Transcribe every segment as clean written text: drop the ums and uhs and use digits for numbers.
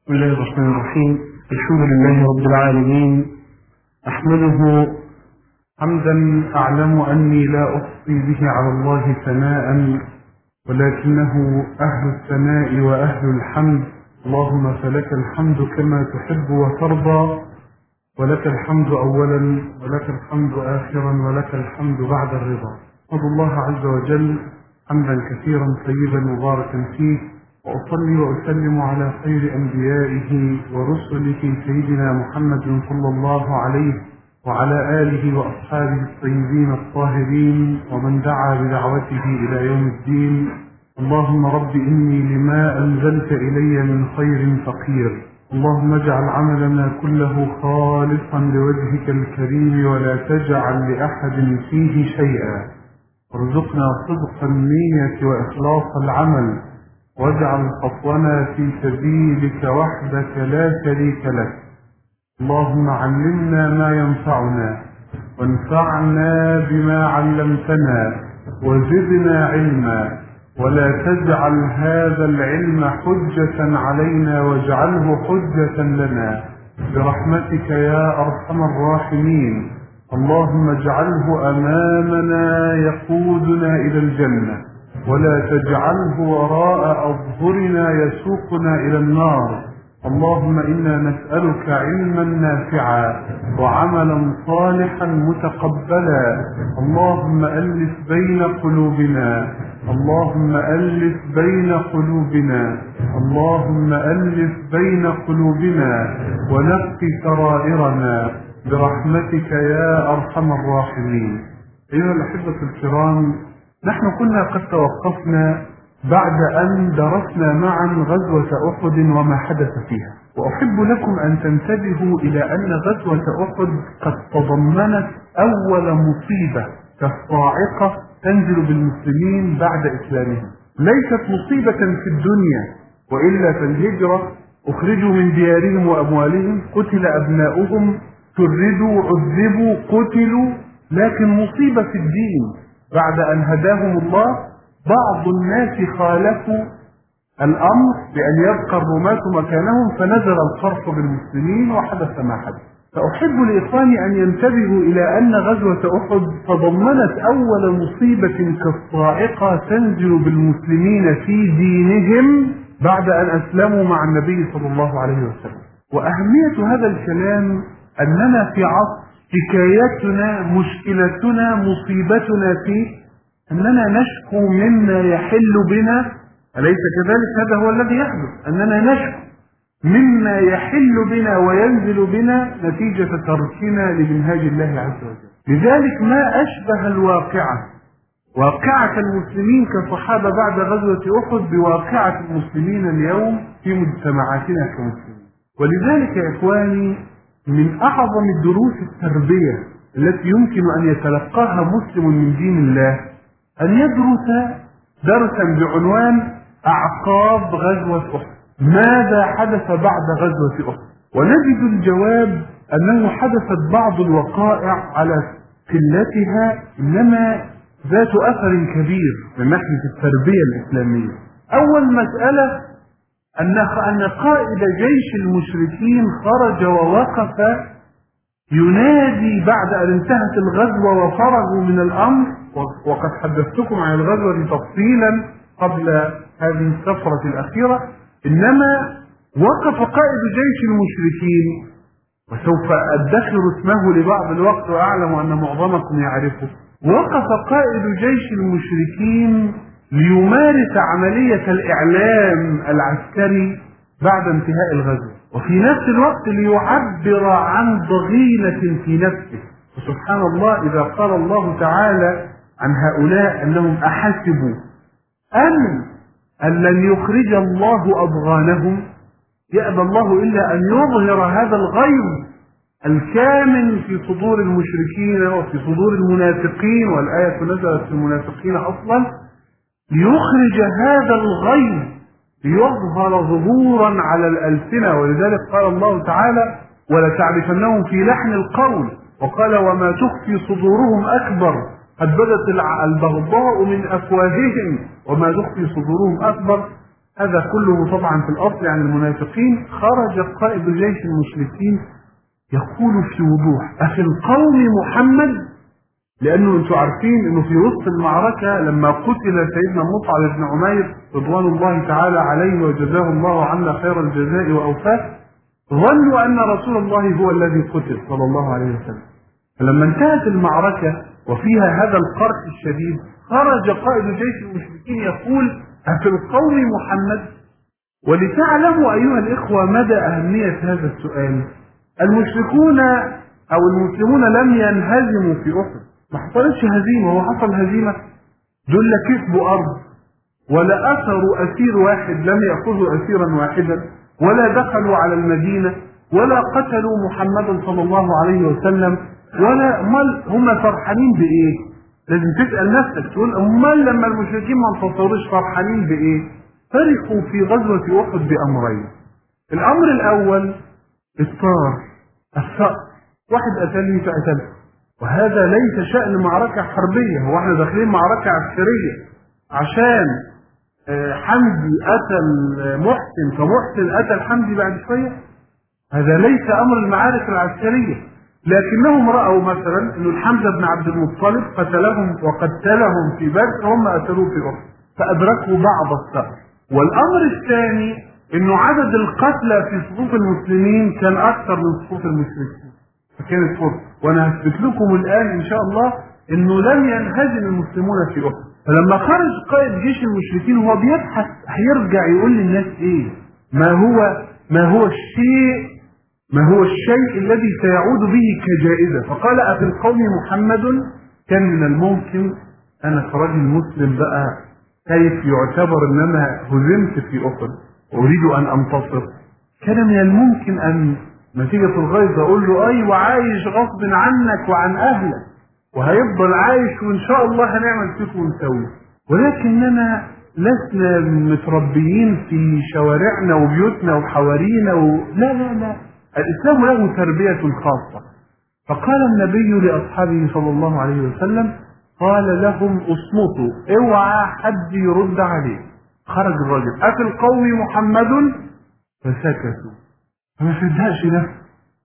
بسم الله الرحمن الرحيم. الحمد لله رب العالمين، أحمده حمدا أعلم أني لا أحصي به على الله ثناء، ولكنه أهل الثناء وأهل الحمد. اللهم فلك الحمد كما تحب وترضى، ولك الحمد أولا ولك الحمد آخرا ولك الحمد بعد الرضا. أحمد الله عز وجل حمدا كثيرا طيبا مباركا فيه، وأصلي وأسلم على خير أنبيائه ورسله سيدنا محمد صلى الله عليه وعلى آله وأصحابه الطيبين الطاهرين ومن دعا بدعوته إلى يوم الدين. اللهم رب إني لما أنزلت إلي من خير فقير، اللهم اجعل عملنا كله خالصا لوجهك الكريم ولا تجعل لأحد فيه شيئا، وارزقنا صدق النية وإخلاص العمل، واجعل خطونا في سبيلك وحدك لا شريك لك. اللهم علمنا ما ينفعنا وانفعنا بما علمتنا وزدنا علما، ولا تجعل هذا العلم حجة علينا واجعله حجة لنا برحمتك يا أرحم الراحمين. اللهم اجعله أمامنا يقودنا إلى الجنة، ولا تجعله وراء أظهرنا يسوقنا إلى النار. اللهم إنا نسألك علما نافعا وعملا صالحا متقبلا. اللهم ألف بين قلوبنا، اللهم ألف بين قلوبنا، اللهم ألف بين قلوبنا ونقي سرائرنا برحمتك يا أرحم الراحمين. أيها الأحبة الكرام، نحن كنا قد توقفنا بعد أن درسنا معا غزوة أحد وما حدث فيها، وأحب لكم أن تنتبهوا إلى أن غزوة أحد قد تضمنت أول مصيبة كالصاعقة تنزل بالمسلمين بعد إسلامهم. ليست مصيبة في الدنيا، وإلا فالهجرة أخرجوا من ديارهم وأموالهم، قتل أبناؤهم، شردوا، عذبوا، قتلوا، لكن مصيبة في الدين بعد أن هداهم الله. بعض الناس خالفوا الأمر بأن يبقى الرماة مكانهم، فنزل القرح بالمسلمين وحدث ما حدث. فأحب لإخواني أن ينتبهوا إلى أن غزوة أحد تضمنت أول مصيبة كالصاعقة تنزل بالمسلمين في دينهم بعد أن أسلموا مع النبي صلى الله عليه وسلم. وأهمية هذا الكلام أننا في عصر حكايتنا، مشكلتنا، مصيبتنا فيه أننا نشكو مما يحل بنا، أليس كذلك؟ هذا هو الذي يحدث، أننا نشكو مما يحل بنا وينزل بنا نتيجة تركنا لمنهاج الله عز وجل. لذلك ما أشبه الواقعة، واقعة المسلمين كصحابة بعد غزوة أحد بواقعة المسلمين اليوم في مجتمعاتنا كمسلمين. ولذلك يا إخواني، من أعظم الدروس التربية التي يمكن أن يتلقاها مسلم من دين الله أن يدرس درسا بعنوان أعقاب غزوة أحد. ماذا حدث بعد غزوة أحد؟ ونجد الجواب أنه حدثت بعض الوقائع على قلتها إنما ذات أثر كبير من ناحية التربية الإسلامية. أول مسألة أن قائد جيش المشركين خرج ووقف ينادي بعد أن انتهت الغزوة وفرغوا من الأمر، وقد حدثتكم عن الغزوة تفصيلا قبل هذه السفرة الأخيرة. إنما وقف قائد جيش المشركين، وسوف أدخر اسمه لبعض الوقت وأعلم أن معظمكم يعرفه. وقف قائد جيش المشركين ليمارس عملية الإعلام العسكري بعد انتهاء الغزوة، وفي نفس الوقت ليعبر عن ضغينة في نفسه. وسبحان الله، إذا قال الله تعالى عن هؤلاء أنهم أحسبوا أن لن يخرج الله أضغانهم، يأبى الله إلا أن يظهر هذا الغيظ الكامن في صدور المشركين وفي صدور المنافقين، والآية نزلت في المنافقين أصلا، ليخرج هذا الغيظ ليظهر ظهورا على الألسنة. ولذلك قال الله تعالى ولتعرفنهم في لحن القول، وقال وما تخفي صدورهم أكبر، قد بدت البغضاء من أفواههم وما تخفي صدورهم أكبر. هذا كله طبعا في الأصل عن المنافقين. خرج قائد جيش المشركين يقول في وضوح: أفي القوم محمد؟ لأنه أنتم عارفين أنه في وسط المعركة لما قتل سيدنا مصعب بن عمير رضوان الله تعالى عليه وجزاه الله عنا خير الجزاء وأوفاه، ظنوا أن رسول الله هو الذي قتل صلى الله عليه وسلم. فلما انتهت المعركة وفيها هذا القرح الشديد، خرج قائد جيش المشركين يقول: أفي القوم محمد؟ ولتعلموا أيها الإخوة مدى أهمية هذا السؤال، المشركون أو المسلمون لم ينهزموا في أحد، ما حصلتش هزيمة. هو حصل هزيمة؟ دول كسبوا أرض، ولا أثروا أسير واحد، لم يأخذوا أسيرا واحدا، ولا دخلوا على المدينة، ولا قتلوا محمدا صلى الله عليه وسلم، ولا هم فرحانين بإيه؟ لازم تسأل نفسك تقول أمال لما المشركين ما انتصروش فرحانين بإيه؟ فرحوا في غزوة أحد بأمرين. الأمر الأول الثأر، واحد قتلني فقتله، وهذا ليس شأن معركة حربية. هو احنا داخلين معركة عسكرية عشان حمدي قتل محسن فمحسن قتل حمدي بعد شوية؟ هذا ليس أمر المعارك العسكرية. لكنهم رأوا مثلا أن الحمزة بن عبد المطلب قتلهم وقتلهم في بدر، هم قتلوه في أحد، فأدركوا بعض الثأر. والأمر الثاني أنه عدد القتلى في صفوف المسلمين كان أكثر من صفوف المشركين، فكانت فرصة. وأنا هثبت لكم الآن إن شاء الله أنه لم ينهزم المسلمون في أحد. فلما خرج قائد جيش المشركين وهو بيبحث هيرجع يقول للناس إيه؟ ما هو الشيء الذي سيعود به كجائزة. فقال: أفي القوم محمد؟ كان من الممكن أنا كراجل مسلم بقى كيف يعتبر أن أنا هزمت في أحد وأريد أن أنتصر، كان من الممكن أن نتيجة الغيظ أقول له: أيوة عايش غصب عنك وعن أهلك، وهيفضل عايش وإن شاء الله هنعمل فيك ونسوي. ولكننا لسنا متربيين في شوارعنا وبيوتنا وحوارينا لا لا لا، الإسلام له تربية خاصة. فقال النبي لأصحابه صلى الله عليه وسلم، قال لهم: اصمتوا، اوعى حد يرد عليه. خرج الرجل: أفي القوم محمد؟ فسكتوا، فما صدقش نفسه،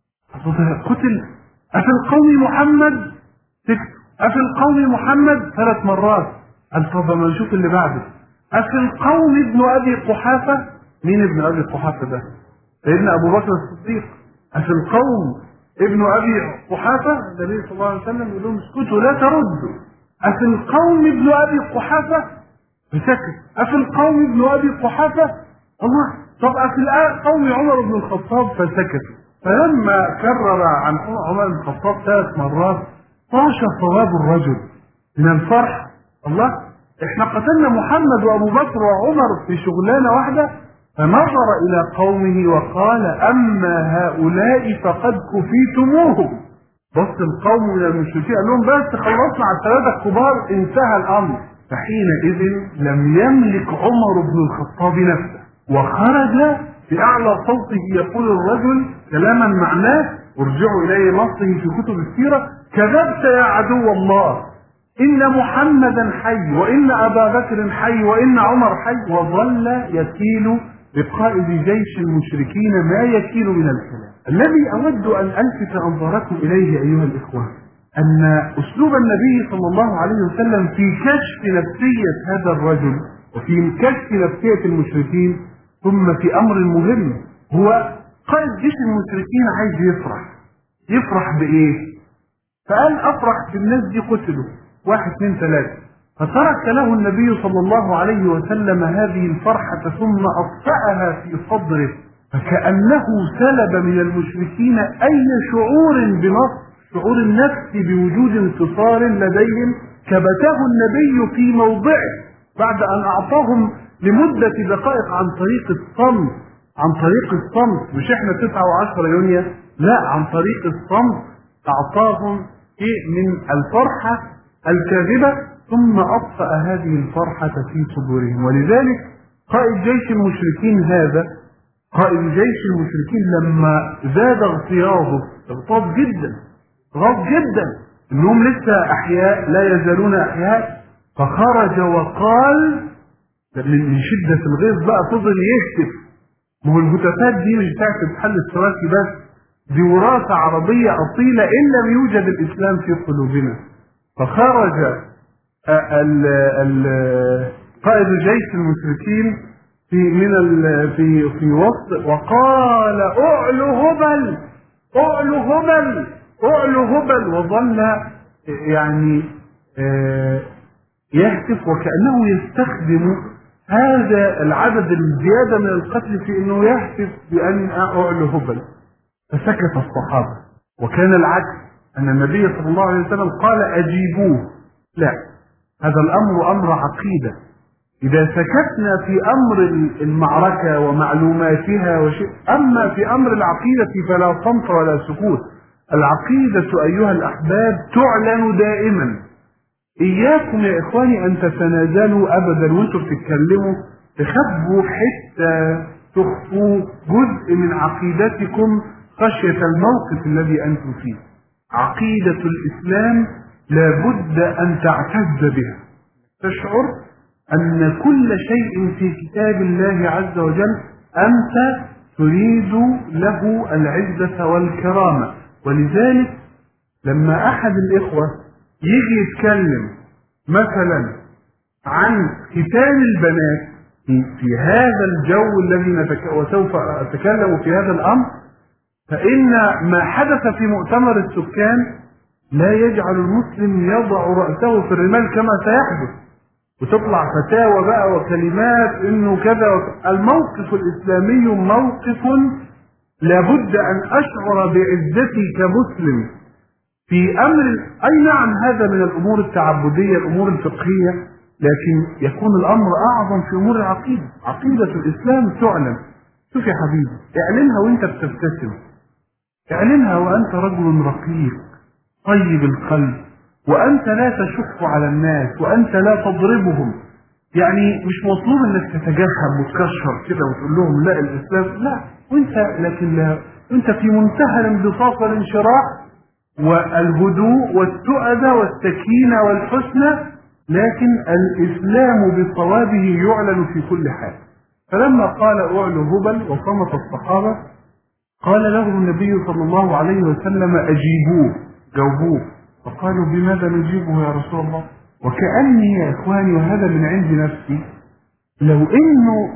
قتل. أفي القوم محمد؟ سكتوا. أفي القوم محمد 3 مرات. قال: طب ما نشوف اللي بعده. أفي القوم ابن أبي قحافة؟ مين ابن أبي قحافة ده؟ سيدنا أبو بكر الصديق. أفي القوم ابن أبي قحافة؟ النبي صلى الله عليه وسلم يقول لهم: اسكتوا لا تردوا. أفي القوم ابن أبي قحافة؟ فسكت. أفي القوم ابن أبي قحافة؟ الله. طب أفي القوم عمر بن الخطاب؟ فسكتوا. فلما كرر عن عمر بن الخطاب 3 مرات طاش صواب الرجل من الفرح. الله، احنا قتلنا محمد وأبو بكر وعمر في شغلانة واحدة. فنظر إلى قومه وقال: أما هؤلاء فقد كفيتموهم. بص القوم من المشركين قال لهم: بس خلصنا على 3 كبار، انتهى الأمر. فحينئذ لم يملك عمر بن الخطاب نفسه، وخرج بأعلى صوته يقول الرجل كلاما معناه، ارجعوا إليه نصه في كتب السيرة: كذبت يا عدو الله، إن محمدا حي، وإن أبا بكر حي، وإن عمر حي. وظل يكيل بقائد جيش المشركين ما يكيل من الكلام. الذي أود أن ألفت أنظاركم إليه أيها الإخوة أن أسلوب النبي صلى الله عليه وسلم في كشف نفسية هذا الرجل وفي كشف نفسية المشركين، ثم في أمر مهم، هو قائد جيش المشركين عايز يفرح بإيه؟ فقال: أفرح بالناس دي قتلوا 1 2 3. فترك له النبي صلى الله عليه وسلم هذه الفرحة ثم أطفأها في صدره، فكأنه سلب من المشركين أي شعور بنصر، شعور النفس بوجود انتصار لديهم، كبته النبي في موضعه بعد أن أعطاهم لمدة دقائق عن طريق الصمت، مش احنا 9 و10 يونيو، لا، عن طريق الصمت أعطاهم شيء من الفرحة الكاذبة، ثم أطفأ هذه الفرحة في صدورهم. ولذلك قائد جيش المشركين لما زاد اغتياظه، اغتاظ جدا انهم لسه احياء، لا يزالون احياء، فخرج وقال: من شدة الغيظ بقى فضل يهتف. ما هو الهتافات دي مش بتاعت الاتحاد الاشتراكي بس، دي وراثة عربية أصيلة إن لم يوجد الإسلام في قلوبنا. فخرج قائد جيش المشركين في وسط وقال اعلو هبل اعلو هبل اعلو هبل، وظل يعني يهتف وكأنه يستخدم هذا العدد الزيادة من القتل في انه يهتف بأن اعلو هبل. فسكت الصحابة. وكان العكس، ان النبي صلى الله عليه وسلم قال اجيبوه. لا، هذا الامر امر عقيدة. إذا سكتنا في أمر المعركة ومعلوماتها وشيء، أما في أمر العقيدة فلا صمت ولا سكوت. العقيدة أيها الأحباب تعلن دائما. إياكم يا إخواني أن تتنازلوا أبدا وأنتم بتتكلموا تخبوا حتى تخفوا جزء من عقيدتكم خشية الموقف الذي أنتم فيه. عقيدة الإسلام لابد أن تعتز بها، تشعر أن كل شيء في كتاب الله عز وجل أنت تريد له العزة والكرامة. ولذلك لما أحد الإخوة يجي يتكلم مثلا عن ختان البنات في هذا الجو الذي وسوف أتكلم في هذا الأمر، فإن ما حدث في مؤتمر السكان لا يجعل المسلم يضع رأسه في الرمال كما سيحدث، وتطلع فتاوى بقى وكلمات انه كذا. الموقف الاسلامي موقف لابد ان اشعر بعزتي كمسلم في امر. اي نعم هذا من الامور التعبدية الامور الفقهية، لكن يكون الامر اعظم في امور العقيدة. عقيدة الاسلام تعلن. شوف يا حبيبي، اعلنها وانت بتبتسم، اعلنها وانت رجل رقيق طيب القلب، وأنت لا تشق على الناس، وأنت لا تضربهم. يعني مش مطلوب أنك تتجهم وتكشر كده وتقول لهم لا الإسلام، لا، لكن لا، أنت في منتهى الانبساط والانشراح والهدوء والتؤدة والسكينة والحسنى، لكن الإسلام بصوابه يعلن في كل حال. فلما قال اعلو هبل وصمت الصحابة، قال له النبي صلى الله عليه وسلم أجيبوه، جاوبوه. فقالوا بماذا نجيبه يا رسول الله؟ وكأني يا إخواني، وهذا من عند نفسي، لو إنه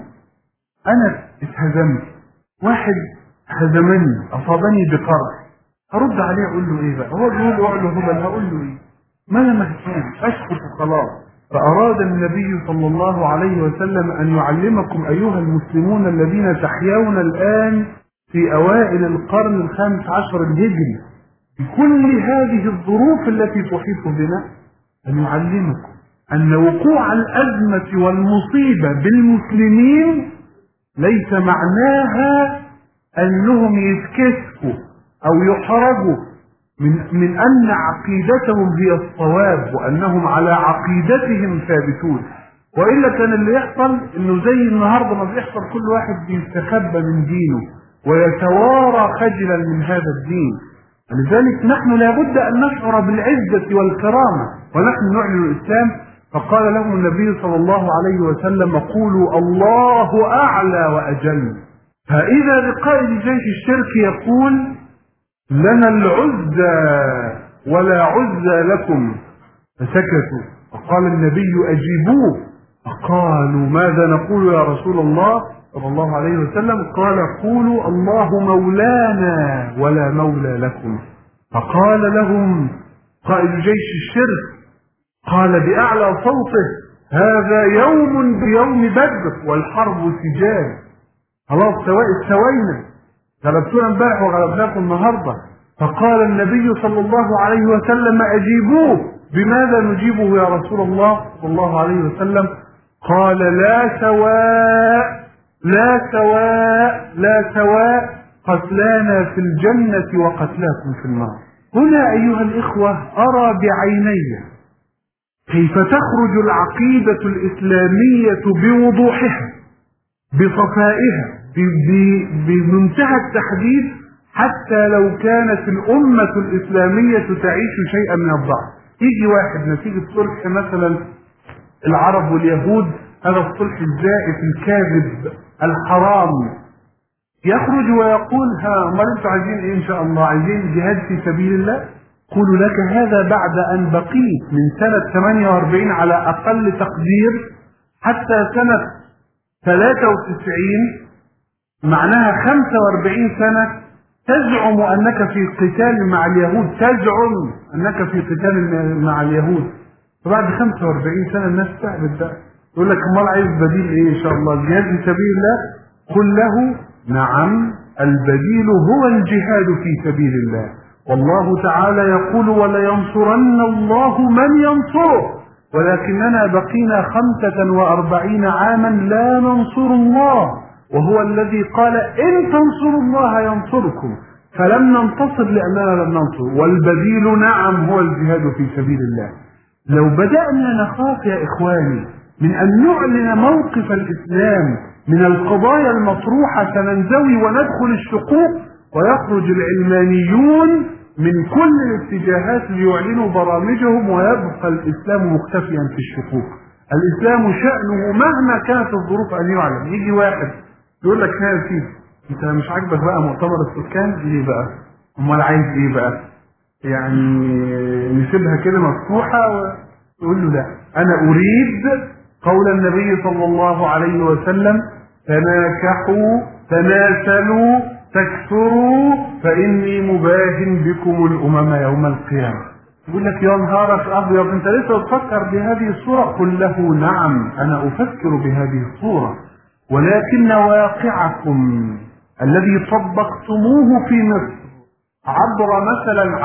أنا اتهزمت، واحد هزمني أصابني بقرح، هرد عليه أقول له إيه بقى؟ هو بيقول أعلو هبل، هقول له إيه؟ ما أنا مهزوم، أسكت وخلاص. فأراد النبي صلى الله عليه وسلم أن يعلمكم أيها المسلمون الذين تحيون الآن في أوائل القرن الخامس عشر الهجري بكل هذه الظروف التي تحيط بنا، أن يعلمكم أن وقوع الأزمة والمصيبة بالمسلمين ليس معناها أنهم يتكسفوا أو يحرجوا من أن عقيدتهم هي الصواب وأنهم على عقيدتهم ثابتون. وإلا كان اللي يحصل إنه زي النهاردة ما بيحصل، كل واحد بيستخبى من دينه ويتوارى خجلا من هذا الدين. لذلك نحن لابد أن نشعر بالعزة والكرامة ونحن نعلن الإسلام. فقال لهم النبي صلى الله عليه وسلم قولوا الله أعلى وأجل. فإذا بقائد جيش الشرك يقول لنا العزة ولا عزة لكم، فسكتوا. فقال النبي أجيبوه. فقالوا ماذا نقول يا رسول الله صلى الله عليه وسلم؟ قال قولوا الله مولانا ولا مولى لكم. فقال لهم قائد جيش الشرك، قال بأعلى صوته هذا يوم بيوم بدر والحرب سجال. خلاص استوينا، غلبتونا امبارح وغلبناكم النهارده. فقال النبي صلى الله عليه وسلم أجيبوه. بماذا نجيبه يا رسول الله صلى الله عليه وسلم؟ قال لا سواء لا سواء لا سواء، قتلانا في الجنة وقتلاكم في النار. هنا أيها الإخوة أرى بعيني كيف تخرج العقيدة الإسلامية بوضوحها بصفائها بمنتهى التحديد، حتى لو كانت الأمة الإسلامية تعيش شيئا من الضعف. يجي واحد نتيجة صلح مثلا العرب واليهود هذا الصلح الزائف الكاذب الحرام، يخرج ويقول ها امال انتوا عايزين ايه؟ ان شاء الله عايزين جهاد في سبيل الله. قول لك هذا بعد ان بقيت من سنة 48 على اقل تقدير حتى سنة 93، معناها 45 سنة تزعم انك في قتال مع اليهود، تزعم انك في قتال مع اليهود. فبعد 45 سنة الناس تعبت بقى، يقول لك امال عايز بديل ايه؟ ان شاء الله الجهاد في سبيل الله. قل له نعم البديل هو الجهاد في سبيل الله، والله تعالى يقول ولينصرن الله من ينصره، ولكننا بقينا 45 عاما لا ننصر الله، وهو الذي قال إن تنصروا الله ينصركم، فلم ننتصر لأننا لم ننصر. والبديل نعم هو الجهاد في سبيل الله. لو بدأنا نخاف يا إخواني من أن نعلن موقف الإسلام من القضايا المطروحة سننزوي وندخل الشقوق، ويخرج العلمانيون من كل الاتجاهات ليعلنوا برامجهم، ويبقى الإسلام مختفيا في الشقوق. الإسلام شأنه مهما كانت الظروف أن يعلن. يجي واحد يقول لك يا سيدي انت مش عاجبك بقى مؤتمر السكان ليه بقى؟ امال عايز ايه بقى؟ يعني نسيبها كده مفتوحه ويقول له لا، انا اريد قول النبي صلى الله عليه وسلم تناكحوا تناسلوا تكثروا فاني مباهن بكم الامم يوم القيامه. يقول لك يا نهارك ابيض انت لسه تفكر بهذه الصوره؟ قل له نعم انا افكر بهذه الصوره، ولكن واقعكم الذي طبقتموه في مصر عبر مثلا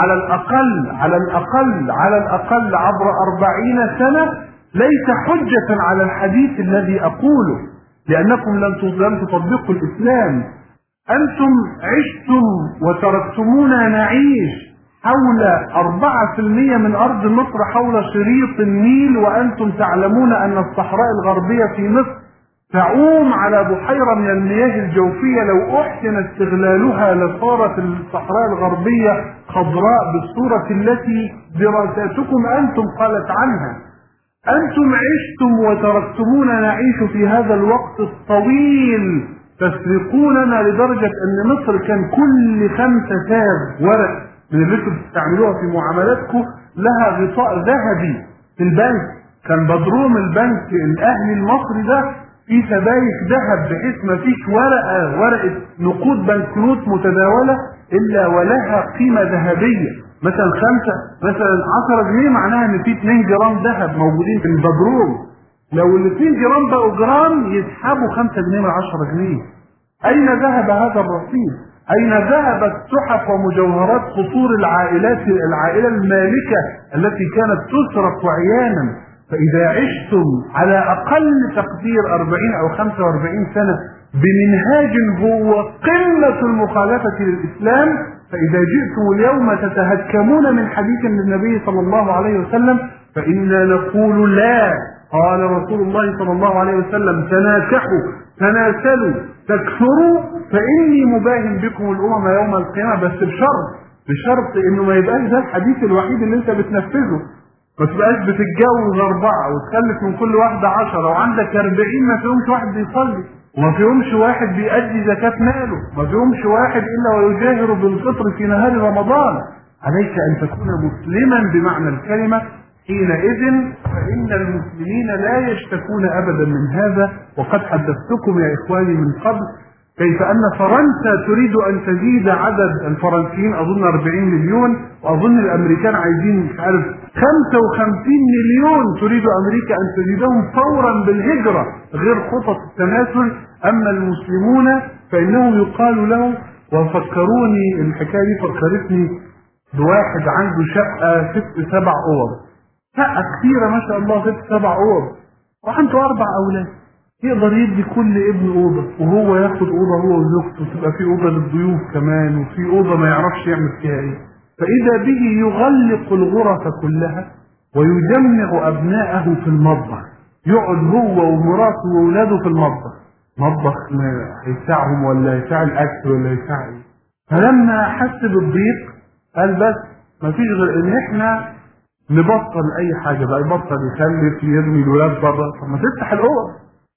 على الأقل عبر 40 سنة ليس حجة على الحديث الذي أقوله، لأنكم لم تطبقوا الإسلام. أنتم عشتم وتركتمونا نعيش حول 4% من أرض مصر حول شريط النيل، وأنتم تعلمون أن الصحراء الغربية في مصر تعوم على بحيرة من المياه الجوفية لو أحسن استغلالها لصارت الصحراء الغربية خضراء بالصورة التي دراساتكم أنتم قالت عنها. أنتم عشتم وتركتمونا نعيش في هذا الوقت الطويل، تسرقوننا لدرجة أن مصر كان كل 5 تاج ورق من اللي انتم بتستعملوها في معاملاتكم لها غطاء ذهبي في البنك. كان بدروم البنك الأهلي المصري ده في سبايك ذهب، بحيث ما فيش ورقة نقود بنكنوت متداولة إلا ولها قيمة ذهبية. مثلا 10 جنيه معناها إن في 2 جرام ذهب موجودين في البدروم. لو ال 2 جرام بقوا جرام يسحبوا 5 جنيه من 10 جنيه. أين ذهب هذا الرصيد؟ أين ذهبت تحف ومجوهرات قصور العائلة المالكة التي كانت تسرق عيانا؟ فإذا عشتم على أقل تقدير 40 أو 45 سنة بمنهاج هو قمة المخالفة للإسلام، فإذا جئتم اليوم تتهكمون من حديث النبي صلى الله عليه وسلم فإنا نقول لا. قال رسول الله صلى الله عليه وسلم تناكحوا تناسلوا تكثروا فإني مباهن بكم الأمم يوم القيامة، بس بشرط إنه ما يبقاش ده الحديث الوحيد اللي أنت بتنفذه. ما تبقاش بتتجوز 4 وتخلف من كل واحدة 10 وعندك 40 ما فيهمش واحد بيصلي، وما فيهمش واحد بيأدي زكاة ماله، ما فيهمش واحد إلا ويجاهر بالفطر في نهار رمضان. عليك أن تكون مسلما بمعنى الكلمة. حينئذ فإن المسلمين لا يشتكون أبدا من هذا. وقد حدثتكم يا إخواني من قبل كيف أن فرنسا تريد أن تزيد عدد الفرنسيين أظن 40 مليون، وأظن الأمريكان عايزين مش عارف 55 مليون تريد أمريكا أن تزيدهم فورا بالهجرة غير خطط التناسل. أما المسلمون فإنه يقال له، وفكروني الحكاية دي فكرتني بواحد عنده شقة 6-7 أوض، شقة كثيرة ما شاء الله 6-7 أوض، وعنده 4 أولاد، يقدر يدي كل ابن أوضة وهو ياخد أوضة هو وزوجته، تبقى في أوضة للضيوف كمان وفي أوضة ما يعرفش يعمل فيها إيه. فإذا به يغلق الغرف كلها ويجمع أبنائه في المطبخ، يقعد هو ومراته وأولاده في المطبخ، مطبخ هيساعهم ولا يساع الأكل ولا يساع إيه. فلما حس بالضيق قال بس ما فيش غير إن إحنا نبطل أي حاجة بقى، يبطل يخلف يرمي الولاد بره. طب ما تفتح الأوض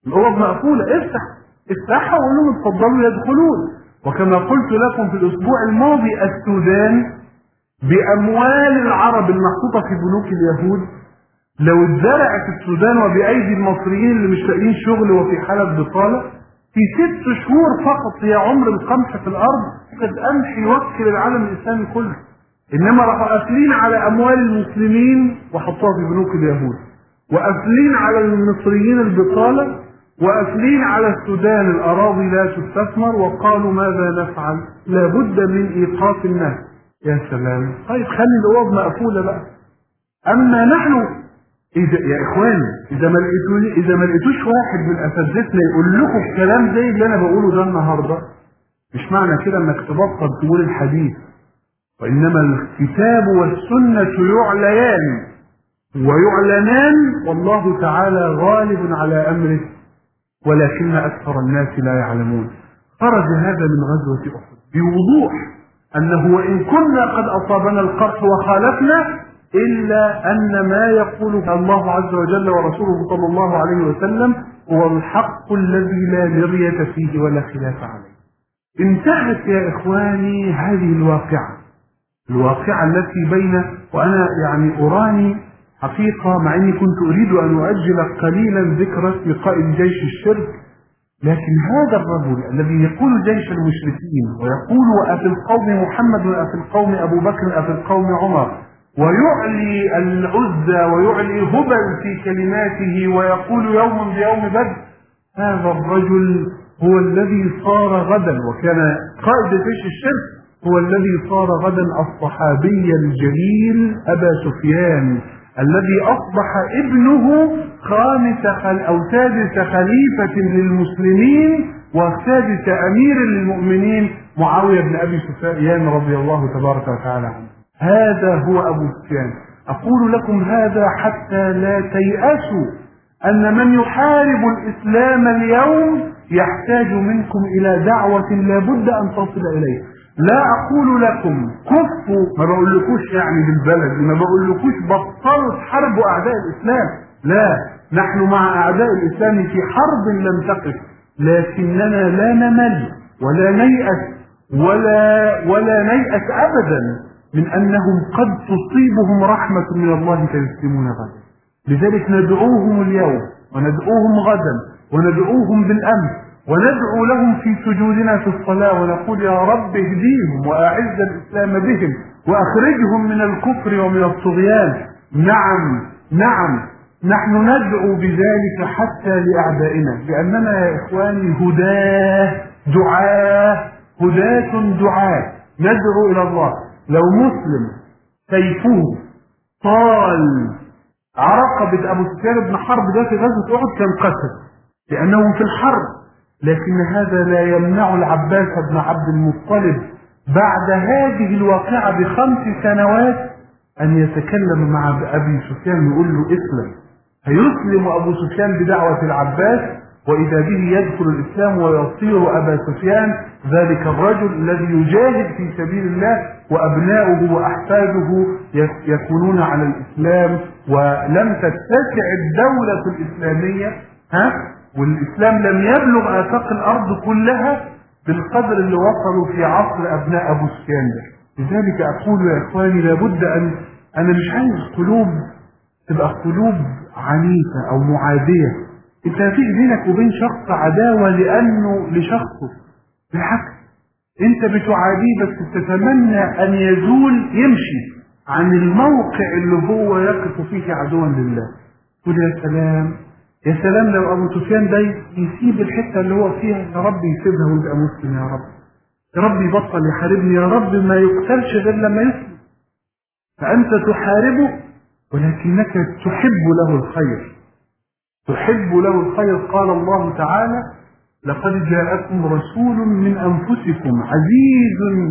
الأوض مقفولة، افتحها وقول لهم اتفضلوا يدخلون. وكما قلت لكم في الأسبوع الماضي، السودان بأموال العرب المحطوطة في بنوك اليهود لو اتزرعت السودان وبأيدي المصريين اللي مش لاقيين شغل وفي حالة بطالة، في 6 شهور فقط هي عمر القمح في الأرض قد قمح يوكل العالم الإسلامي كله. إنما راحوا قافلين على أموال المسلمين وحطوها في بنوك اليهود، وقافلين على المصريين البطالة، وقافلين على السودان الأراضي لا تستثمر، وقالوا ماذا نفعل؟ لابد من إيقاف الناس. يا سلام، طيب خلي الأوض مقفولة بقى. أما نحن يا إخواني إذا ما لقيتوش واحد من أساتذتنا يقول لكم الكلام زي اللي أنا بقوله ده النهارده، مش معنى كده إنك تبطل تقول الحديث، وإنما الكتاب والسنة يعليان ويعلنان، والله تعالى غالب على أمره ولكن أكثر الناس لا يعلمون. خرج هذا من غزوة أحد بوضوح أنه وإن كنا قد أصابنا القرح وخالفنا، إلا أن ما يقوله الله عز وجل ورسوله صلى الله عليه وسلم هو الحق الذي لا مرية فيه ولا خلاف عليه. انتهت يا إخواني هذه الواقعة التي بين، وأنا يعني أراني حقيقة مع أني كنت أريد أن أؤجل قليلا ذكر اسم قائد جيش الشرك، لكن هذا الرجل الذي يقول جيش المشركين ويقول وأفي القوم محمد وأفي القوم أبو بكر وأفي القوم عمر، ويعلي العزة ويعلي هبل في كلماته ويقول يوم بيوم بدر، هذا الرجل هو الذي صار غدا، وكان قائد جيش الشرك هو الذي صار غدا الصحابي الجليل أبا سفيان، الذي أصبح ابنه سادس خليفة للمسلمين وسادس أمير للمؤمنين معاوية بن أبي سفيان رضي الله تبارك وتعالى عنه. هذا هو أبو سفيان. أقول لكم هذا حتى لا تيأسوا أن من يحارب الإسلام اليوم يحتاج منكم إلى دعوة لا بد أن تصل إليه. لا أقول لكم كفوا، ما بقول لكوش يعني بالبلد، ما بقول لكوش بطلوا تحاربوا أعداء الإسلام، لا، نحن مع أعداء الإسلام في حرب لم تقف، لكننا لا نمل ولا نيأس ولا نيأس أبدا من أنهم قد تصيبهم رحمة من الله فيسلمون غدا. لذلك ندعوهم اليوم وندعوهم غدا وندعوهم بالأمس، وندعو لهم في سجودنا في الصلاة ونقول يا رب اهديهم وأعز الإسلام بهم وأخرجهم من الكفر ومن الطغيان. نعم نحن ندعو بذلك حتى لأعدائنا، لأننا يا إخواني هداة دعاة ندعو إلى الله. لو مسلم سيفه طال عرقبة أبو سفيان بن حرب ده في غزوة أحد كان قتل لأنه في الحرب، لكن هذا لا يمنع العباس بن عبد المطلب بعد هذه الواقعة ب5 سنوات أن يتكلم مع أبي سفيان يقول له اسلم. فيسلم أبو سفيان بدعوة العباس، وإذا به يدخل الإسلام ويصير أبا سفيان ذلك الرجل الذي يجاهد في سبيل الله، وأبناؤه وأحفاده يكونون على الإسلام. ولم تتسع الدولة الإسلامية والإسلام لم يبلغ آفاق الأرض كلها بالقدر اللي وصلوا في عصر أبناء أبو سفيان ده. لذلك أقول يا إخواني لابد أنا مش عايز قلوب تبقى قلوب عنيفة أو معادية. أنت مفيش بينك وبين شخص عداوة لأنه لشخصه، بالعكس أنت بتعاديه بس تتمنى أن يزول يمشي عن الموقع اللي هو يقف فيه عدوا لله. قل يا سلام لو أبو سفيان ده يسيب الحتة اللي هو فيها، يا رب يسيبها ويبقى مسلم، يا رب يبطل يحاربني، يا رب ما يقتلش غير لما يسلم. فأنت تحاربه ولكنك تحب له الخير. قال الله تعالى لقد جاءكم رسول من أنفسكم عزيز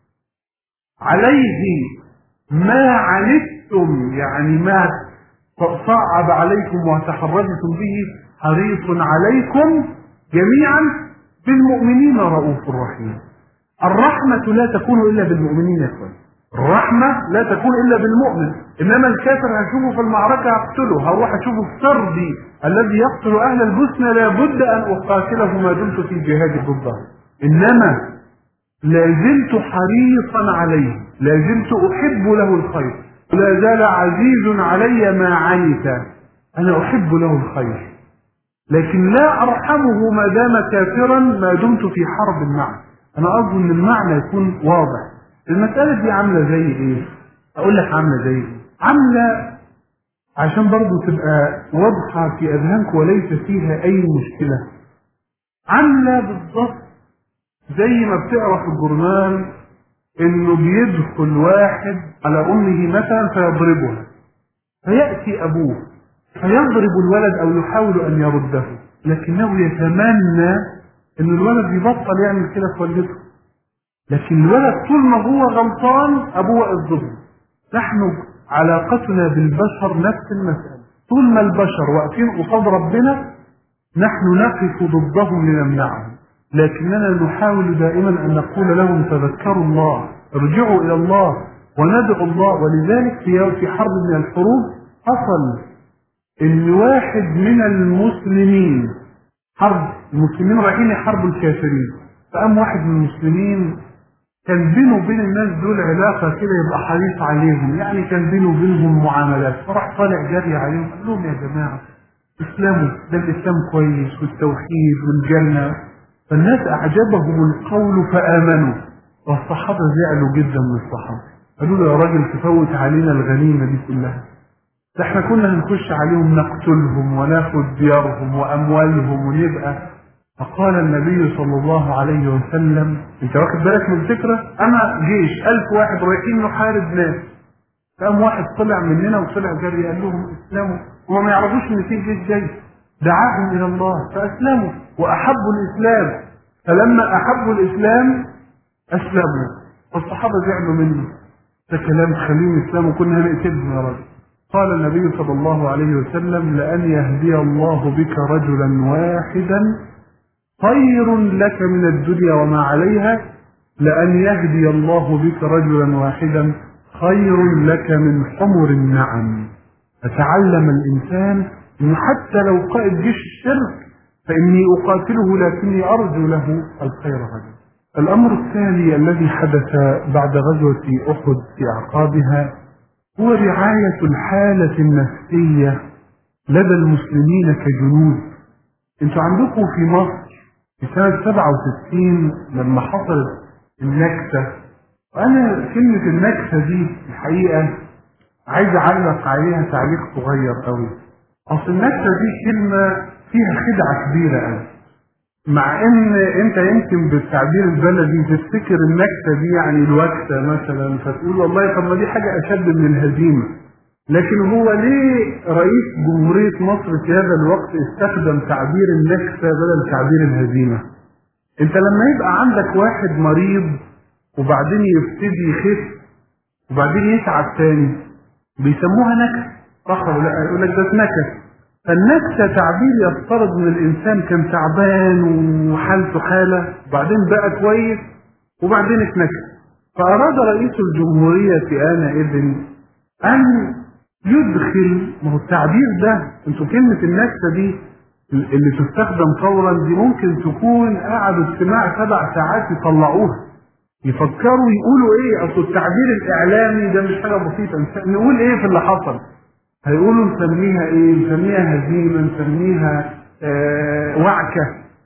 عليه ما عنتم، يعني ما صعب عليكم وتحرجتم به، حريص عليكم جميعا بالمؤمنين رؤوف رحيم. الرحمة لا تكون إلا بالمؤمنين يا اخوان. الرحمة لا تكون إلا بالمؤمن، إنما الكافر هشوفه في المعركة هقتله، هروح أشوفه السردي الذي يقتل أهل البوسنة لابد أن أقاتله ما دمت في جهاد ضده، إنما لازلت حريصا عليه، لازلت أحب له الخير، لا زال عزيز علي ما عنت، أنا أحب له الخير، لكن لا أرحمه ما دام كافرا ما دمت في حرب معه. أنا أظن المعنى يكون واضح. المسألة دي عاملة زي إيه؟ أقول لك عاملة زي إيه؟ عاملة عشان برضو تبقى واضحة في أذهانك وليس فيها أي مشكلة. عاملة بالضبط زي ما بتقرأ في الجورنال إنه بيدخل واحد على أمه مثلا فيضربها، فيأتي أبوه فيضرب الولد أو يحاول أن يرده، لكنه يتمنى إن الولد يبطل يعمل كده في والدته، لكن الولد طول ما هو غلطان أبوه واقف ضده. نحن علاقتنا بالبشر نفس المسألة، طول ما البشر واقفين قصاد ربنا نحن نقف ضدهم لنمنعهم، لكننا نحاول دائما أن نقول لهم تذكروا الله، ارجعوا إلى الله وندعوا الله. ولذلك في حرب من الحروب حصل إن واحد من المسلمين، حرب المسلمين رايحين يحاربوا الكافرين، فقام واحد من المسلمين كان بينه وبين الناس دول علاقة كده يبقى حريص عليهم، يعني كان بينه وبينهم معاملات، فراح طالع جري عليهم قال لهم يا جماعة اسلموا، ده الاسلام كويس والتوحيد والجنة. فالناس اعجبهم القول فآمنوا، والصحابة زعلوا جدا من الصحابة، قالوا له يا راجل تفوت علينا الغنيمة دي كلها، ده احنا كنا هنخش عليهم نقتلهم وناخد ديارهم واموالهم ونبقى. فقال النبي صلى الله عليه وسلم انت واخد بالك من الفكرة؟ انا جيش 1000 واحد رايحين نحارب ناس، فقام واحد طلع مننا وطلع جري قال لهم اسلموا، وما ما يعرفوش ان في جيش جاي، دعاهم الى الله فاسلموا واحبوا الاسلام، فلما احبوا الاسلام اسلموا، والصحابة زعلوا منه، ده كلام خليهم يسلموا كنا هنقتلهم يا رجل. قال النبي صلى الله عليه وسلم لأن يهدي الله بك رجلا واحدا خير لك من الدنيا وما عليها، لأن يهدي الله بك رجلا واحدا خير لك من حمر النعم. فتعلم الإنسان أنه حتى لو قائد جيش الشرك فإني أقاتله لكني أرجو له الخير غدا. الأمر الثاني الذي حدث بعد غزوة أحد في أعقابها هو رعاية الحالة النفسية لدى المسلمين كجنود. انتوا عندكم في مصر في سنة 67 لما حصلت النكسة، وأنا كلمة النكسة دي الحقيقة عايز أعلق عليها تعليق صغير قوي. أصل النكسة دي كلمة فيها خدعة كبيرة قوي، مع ان انت يمكن بالتعبير البلدي تفتكر النكسة دي يعني الوكسة مثلا، فتقول والله طب ما دي حاجة اشد من الهزيمة، لكن هو ليه رئيس جمهورية مصر في هذا الوقت استخدم تعبير النكسة بدل تعبير الهزيمة؟ انت لما يبقى عندك واحد مريض وبعدين يبتدي يخف وبعدين يتعب تاني بيسموها نكسة، صح ولا لا؟ يقول لك ده نكسة. فالنكسة تعبير يفترض ان الانسان كان تعبان وحالته حالة وبعدين بقى كويس وبعدين اتنكس. فاراد رئيس الجمهورية في آنئذ ان يدخل، ما هو التعبير ده انتوا كلمة النكسة دي اللي تستخدم فورا دي ممكن تكون قعدوا اجتماع 7 ساعات يطلعوها يفكروا يقولوا ايه. اصل التعبير الاعلامي ده مش حاجة بسيطة، نقول ايه في اللي حصل؟ هيقولوا نسميها ايه؟ نسميها هزيمة، نسميها وعكة،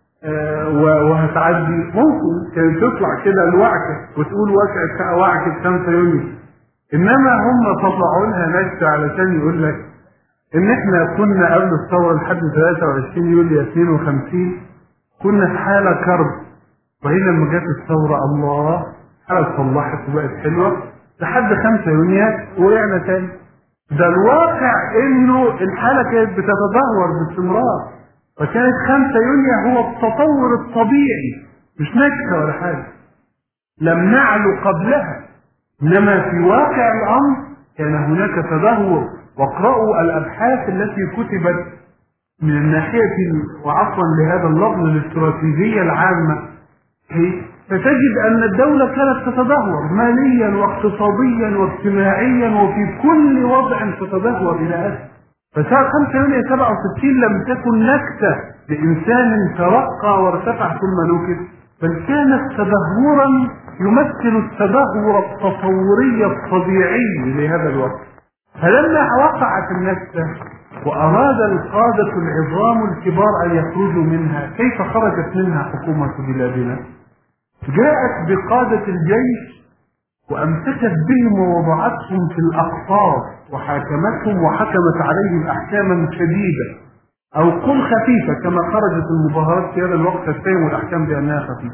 وهتعدي. ممكن كانت تطلع كده الوعكة وتقول وعكة 5 يونيو، انما هم طلعوا لها نكسة علشان يقول لك ان احنا كنا قبل الثورة لحد 23 يوليو 52 كنا في حالة كرب، وهي لما جت الثورة الله حالة صلحت وبقت حلوة لحد 5 يونيو وقعنا تاني. ده الواقع انه الحالة كانت بتتدهور باستمرار، فكانت 5 يونيو هو التطور الطبيعي مش نكسة ولا حاجة، لم نعلو قبلها، انما في واقع الامر كان هناك تدهور. واقرأوا الابحاث التي كتبت من الناحية وعفوا لهذا اللفظ الاستراتيجية العامة، فتجد أن الدولة كانت تتدهور ماليا واقتصاديا واجتماعيا وفي كل وضع تتدهور إلى أسفل. فساعة 5 يونيو 67 لم تكن نكتة لإنسان ترقى وارتفع ثم نكت، بل كانت تدهورا يمثل التدهور التصوري الطبيعي لهذا الوقت. فلما وقعت النكتة وأراد القادة العظام الكبار أن يخرجوا منها، كيف خرجت منها حكومة بلادنا؟ جاءت بقادة الجيش وأمسكت بهم ووضعتهم في الأقطار وحاكمتهم وحكمت عليهم أحكاما شديدة أو قل خفيفة، كما خرجت المظاهرات في هذا الوقت تتهم الأحكام بأنها خفيفة.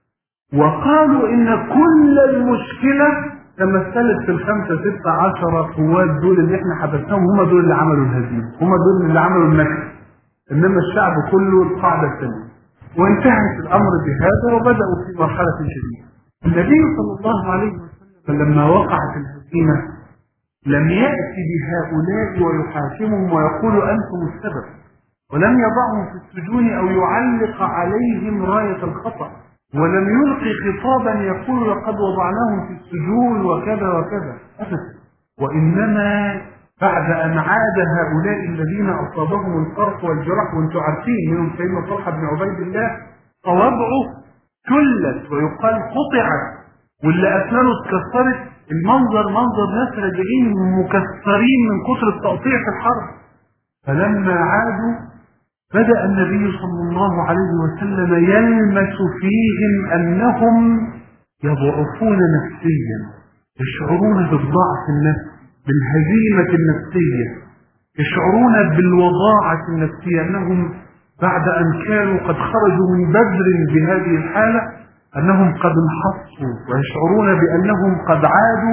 وقالوا إن كل المشكلة تمثلت في 15-16 قوات دول اللي احنا حبسناهم، هم دول اللي عملوا الهزيمة، هم دول اللي عملوا النكسة، إنما الشعب كله القاعدة الثانية. وانتهت الأمر بهذا وبدأوا في مرحلة جديدة. النبي صلى الله عليه وسلم لما وقعت الهزيمة لم يأتي بهؤلاء ويحاكمهم ويقول أنتم السبب، ولم يضعهم في السجون أو يعلق عليهم راية الخطأ، ولم يلقي خطابا يقول لقد وضعناهم في السجون وكذا وكذا أبدا. وإنما بعد أن عاد هؤلاء الذين أصابهم القرح والجرح، وانتم عارفين منهم سيدنا طلحة بن عبيد الله صوابعه كلت ويقال قطعت، واللي أسنانه اتكسرت، المنظر منظر ناس راجعين مكسرين من كثر التقطيع في الحرب. فلما عادوا بدأ النبي صلى الله عليه وسلم يلمس فيهم أنهم يضعفون نفسيا، يشعرون بالضعف النفسي، بالهزيمة النفسية، يشعرون بالوضاعة النفسية، أنهم بعد أن كانوا قد خرجوا من بدر بهذه الحالة أنهم قد انحصوا، ويشعرون بأنهم قد عادوا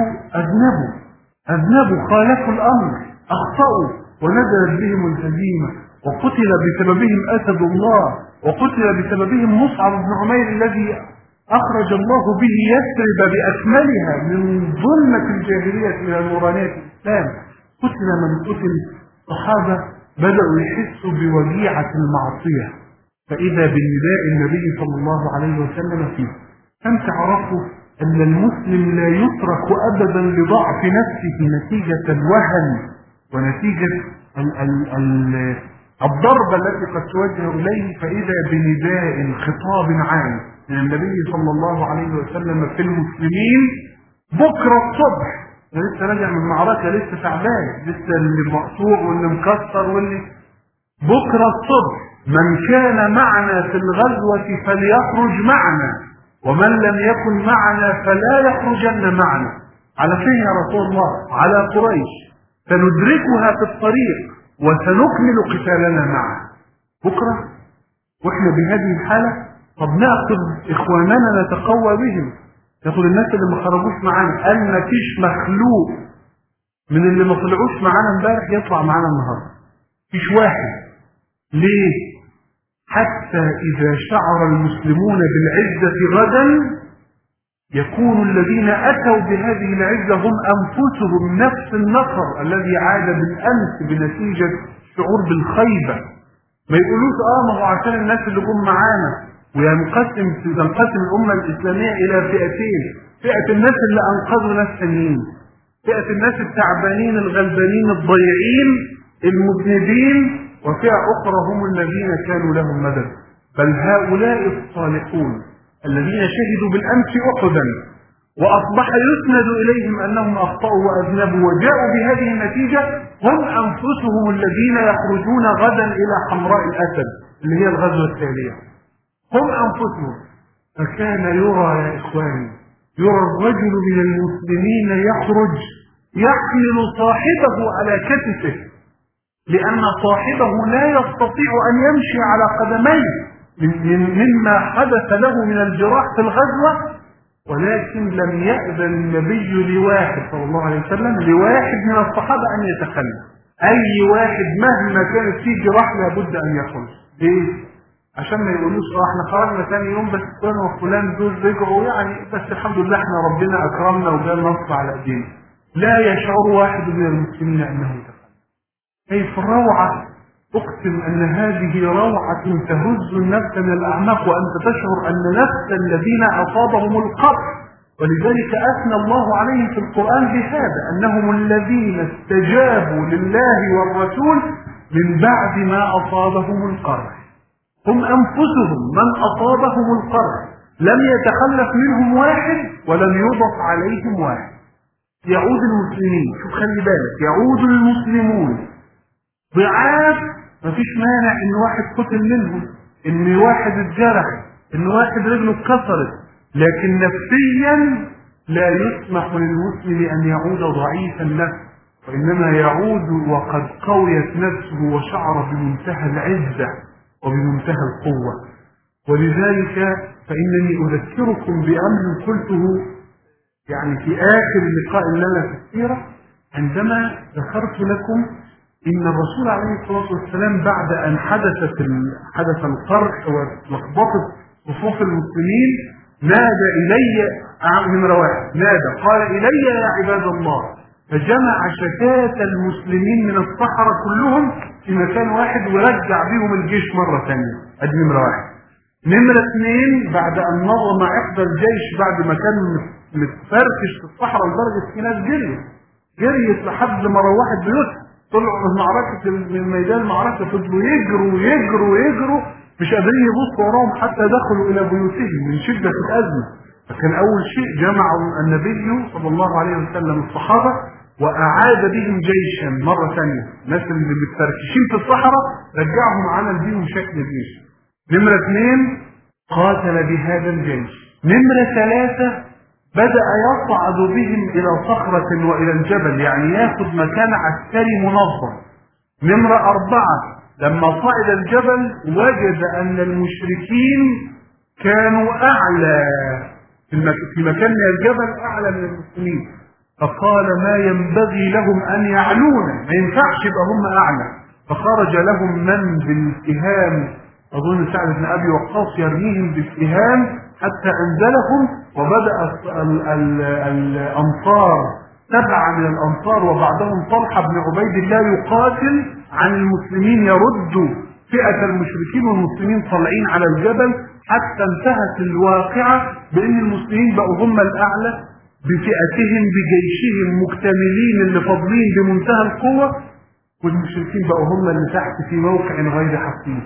أذنبوا خالفوا الأمر، أخطأوا، ونزلت بهم الهزيمة، وقتل بسببهم أسد الله، وقتل بسببهم مصعب بن عمير الذي أخرج الله به يثرب بأكملها من ظلمة الجاهلية إلى نورانية الإسلام. قتل من قتل. الصحابة بدأوا يحسوا بوجيعة المعصية، فإذا بنداء النبي صلى الله عليه وسلم فيه. أن تعرفوا أن المسلم لا يترك أبدا لضعف نفسه نتيجة الوهن ونتيجة الضربة التي قد توجه إليه، فإذا بنداء خطاب عام من النبي صلى الله عليه وسلم في المسلمين بكرة الصبح. لسه راجع من معركة، لسه تعبان، لسه اللي مقطوع واللي مكسر واللي بكرة الصبح من كان معنا في الغزوة فليخرج معنا، ومن لم يكن معنا فلا يخرجن معنا. على فين يا رسول الله؟ على قريش، سندركها في الطريق وسنكمل قتالنا معه. بكرة واحنا بهذه الحالة، طب نأخذ إخواننا نتقوى بهم، نأخذ الناس اللي ما خرجوش معانا. قال ما فيش مخلوق من اللي ما طلعوش معانا امبارح يطلع معانا النهارده، فيش واحد. ليه؟ حتى إذا شعر المسلمون بالعزة غدا يكون الذين أتوا بهذه العزة هم أنفسهم نفس النصر الذي عاد بالأمس بنتيجة شعور بالخيبة. ما يقولوش ما هو عشان الناس اللي جم معانا، وينقسم الأمة الإسلامية إلى فئتين: فئة الناس اللي أنقذوا ناس ثانيين، فئة الناس التعبانين الغلبانين الضيعين المذنبين، وفئة أخرى هم الذين كانوا لهم مدد. بل هؤلاء الصالحون الذين شهدوا بالأمس أحدا وأصبح يسند إليهم أنهم أخطأوا وأذنبوا وجاءوا بهذه النتيجة، هم أنفسهم الذين يخرجون غدا إلى حمراء الأسد اللي هي الغزوة التالية، هم أنفسهم. فكان يرى يا إخواني، يرى الرجل من المسلمين يخرج يحمل صاحبه على كتفه، لأن صاحبه لا يستطيع أن يمشي على قدميه مما حدث له من الجراح في الغزوة. ولكن لم يأذن النبي لواحد صلى الله عليه وسلم، لواحد من الصحابة أن يتخلى. أي واحد مهما كانت فيه جراح لابد أن يخرج. ليه؟ عشان ما يقولوش احنا خرجنا ثاني يوم بس فلان وفلان دول رجعوا، يعني بس الحمد لله احنا ربنا أكرمنا وجاء النصر على ايدينا. لا يشعر واحد من المسلمين أنه تخلى. كيف الروعة أقسم أن هذه روعة تهز النفس من الأعماق، وأنت تشعر أن نفس الذين أصابهم القرح، ولذلك أثنى الله عليهم في القرآن بهذا، أنهم الذين استجابوا لله والرسول من بعد ما أصابهم القرح. هم أنفسهم من أصابهم القرح، لم يتخلف منهم واحد ولم يضف عليهم واحد. يعود المسلمين، شوف خلي بالك، يعود المسلمون ضعاف، مفيش مانع ان واحد قتل منهم، ان واحد اتجرح، ان واحد رجله اتكسرت، لكن نفسيا لا يسمح للمسلم ان يعود ضعيف النفس، وانما يعود وقد قويت نفسه وشعر بمنتهى العزة وبمنتهى القوة. ولذلك فانني اذكركم بامر قلته يعني في اخر اللقاء لنا في السيرة، عندما ذكرت لكم إن الرسول عليه الصلاة والسلام بعد أن حدث القرح ولخبطة صفوف المسلمين نادى إلي، نمرة واحد نادى قال إلي يا عباد الله، فجمع شتات المسلمين من الصحراء كلهم في مكان واحد ورجع بهم الجيش مرة ثانية. أدي نمرة واحد. نمرة اثنين، بعد أن نظم إحدى الجيش بعد ما كان متفركش في الصحراء لدرجة في ناس جريت لحد ما روحت بيوتها، طلعوا من معركة من ميدان المعركة، فضلوا يجروا مش قادرين يبصوا وراهم حتى دخلوا إلى بيوتهم من شدة الأزمة. فكان أول شيء جمعوا النبي صلى الله عليه وسلم الصحابة وأعاد بهم جيشا مرة ثانية، الناس اللي متفركشين في الصحراء رجعهم عمل بهم شكل جيش. نمرة اثنين، قاتل بهذا الجيش. نمرة ثلاثة، بدأ يصعد بهم إلى صخرة وإلى الجبل، يعني ياخذ مكان عسكري منظم. نمرة أربعة، لما صعد الجبل وجد أن المشركين كانوا أعلى في مكان الجبل، أعلى من المسلمين، فقال ما ينبغي لهم أن يعلونا، ما ينفعش يبقى هم أعلى. فخرج لهم من بالسهام، أظن سعد بن أبي وقاص، يرميهم بالسهام حتى أنزلهم، وبدأ الأنصار 7 من الأنصار وبعدهم طلحة بن عبيد الله يقاتل عن المسلمين، يرد فئة المشركين والمسلمين طالعين على الجبل، حتى انتهت الواقعة بأن المسلمين بقوا هم الأعلى بفئتهم بجيشهم مكتملين اللي فاضلين بمنتهى القوة، والمشركين بقوا هم اللي تحت في موقع غير حسيب.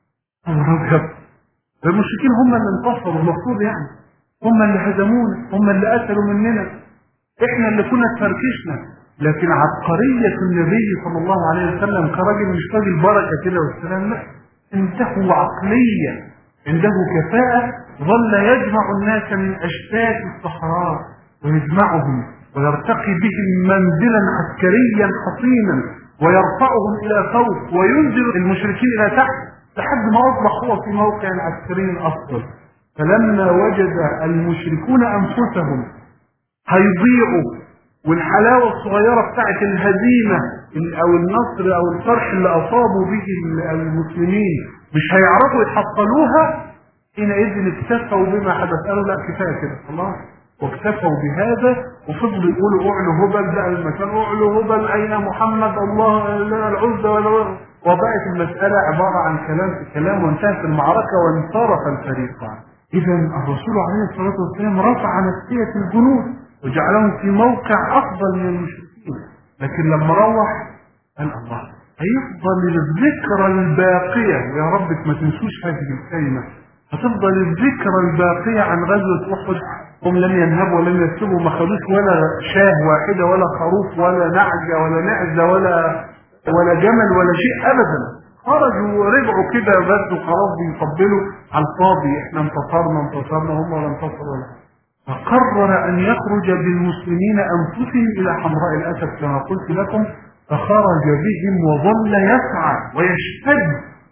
المشركين هم اللي انتصروا المفروض، يعني هم اللي هزمونا، هم اللي قتلوا مننا، احنا اللي كنا تفركشنا. لكن عبقرية النبي صلى الله عليه وسلم كراجل مش راجل بركة كده والسلام، لا، عنده عقلية، عنده كفاءة، ظل يجمع الناس من أشتات الصحراء ويجمعهم ويرتقي بهم منزلا عسكريا حصينا ويرفعهم إلى فوق وينزل المشركين إلى تحت لحد ما أصبح هو في موقع عسكري أفضل. فلما وجد المشركون أنفسهم هيضيعوا، والحلاوة الصغيرة بتاعت الهزيمة أو النصر أو الفرح اللي أصابوا به المسلمين مش هيعرفوا يحصلوها، حينئذ اكتفوا بما حدث. قالوا لا، كفاية كده خلاص، واكتفوا بهذا وفضلوا يقولوا اعلوا هبل، بقى المكان اعلوا هبل، أين محمد، الله لا العزة ولا، وبقت المسألة عبارة عن كلام في كلام، وانتهت المعركة وانصرف الفريقان. إذا الرسول عليه الصلاة والسلام رفع نفسية الجنود وجعلهم في موقع أفضل من المشركين. لكن لما روح قال الله هيفضل الذكرى الباقية، يا رب ما تنسوش هذه الكلمة، هتفضل الذكرى الباقية عن غزوة أحد. هم لم ينهبوا ولم يكتبوا، ما خدوش ولا شاه واحدة ولا خروف ولا نعجة ولا معزة ولا جمل ولا شيء أبدا، خرجوا ورجعوا كده بس وخلاص بيقبلوا على الفاضي، احنا انتصرنا هم ولا انتصروا ولا. فقرر أن يخرج بالمسلمين أنفسهم إلى حمراء الأسد كما قلت لكم، فخرج بهم وظل يسعى ويشتد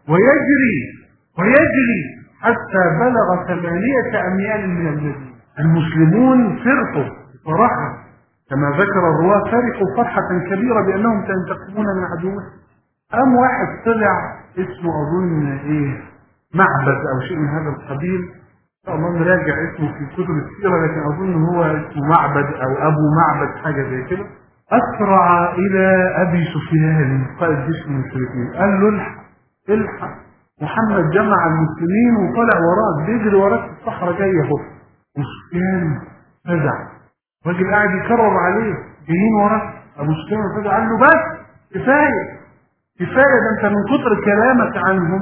ويجري حتى بلغ 8 أميال من المدينة. المسلمون فرحوا فرحا كما ذكر الرواة، فرحوا فرحة كبيرة بأنهم سينتقمون من عدوهم. قام واحد طلع اسمه أظن معبد أو شيء من هذا القبيل، الله نراجع اسمه في كتب السيرة، لكن أظن هو اسمه معبد أو أبو معبد حاجة زي كده. أسرع إلى أبي سفيان قائد جيش المشركين، قال له الحق الحق محمد جمع المسلمين وطلع وراك، بيجري وراك في الصحراء جاي اهو. وسفيان فزع، الراجل قاعد يكرر عليه جايين وراك. ابو سفيان فزع قال له بس كفايه كفايه، ده انت من كتر كلامك عنهم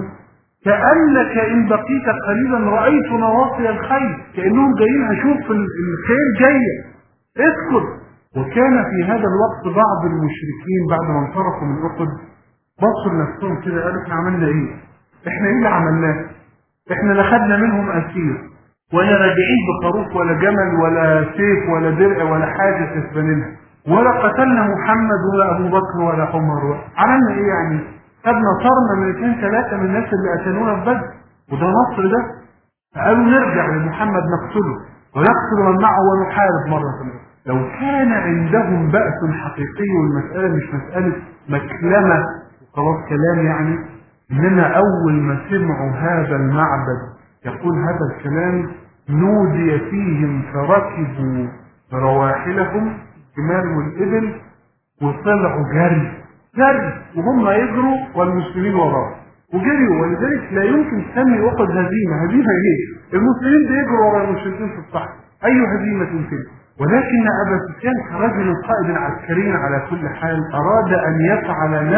كأنك إن بقيت قليلا رأيت نواصي الخير، كأنهم جايين هشوف الخير جاية، اسكت. وكان في هذا الوقت بعض المشركين بعد ما انصرفوا من أحد بصوا لنفسهم كده قالوا احنا عملنا ايه؟ احنا ايه اللي عملناه؟ احنا لا خدنا منهم أسير ولا راجعين بخروف ولا جمل ولا سيف ولا درع ولا حاجة كسبانينها، ولا قتلنا محمد ولا أبو بكر ولا عمر، عملنا ايه يعني؟ خدنا صرنا من 2-3 من الناس اللي قتلونا في بدر، وده نصر ده. فقالوا نرجع لمحمد نقتله ونقتل من معه ونحارب مرة ثانية. لو كان عندهم بأس حقيقي والمسألة مش مسألة مكلمة وخلاص كلام يعني، إنما أول ما سمعوا هذا المعبد يقول هذا الكلام نودي فيهم فركبوا رواحلهم الجمال والإبل وطلعوا جري وهم يجروا والمسلمين وراء وجريوا. ولذلك لا يمكن تسمي أحد هزيمة ايه؟ المسلمين بيجروا وراء المشركين في الصحراء، أي هزيمة تلك. ولكن أبا سفيان كرجل قائد عسكري على كل حال أراد أن يفعل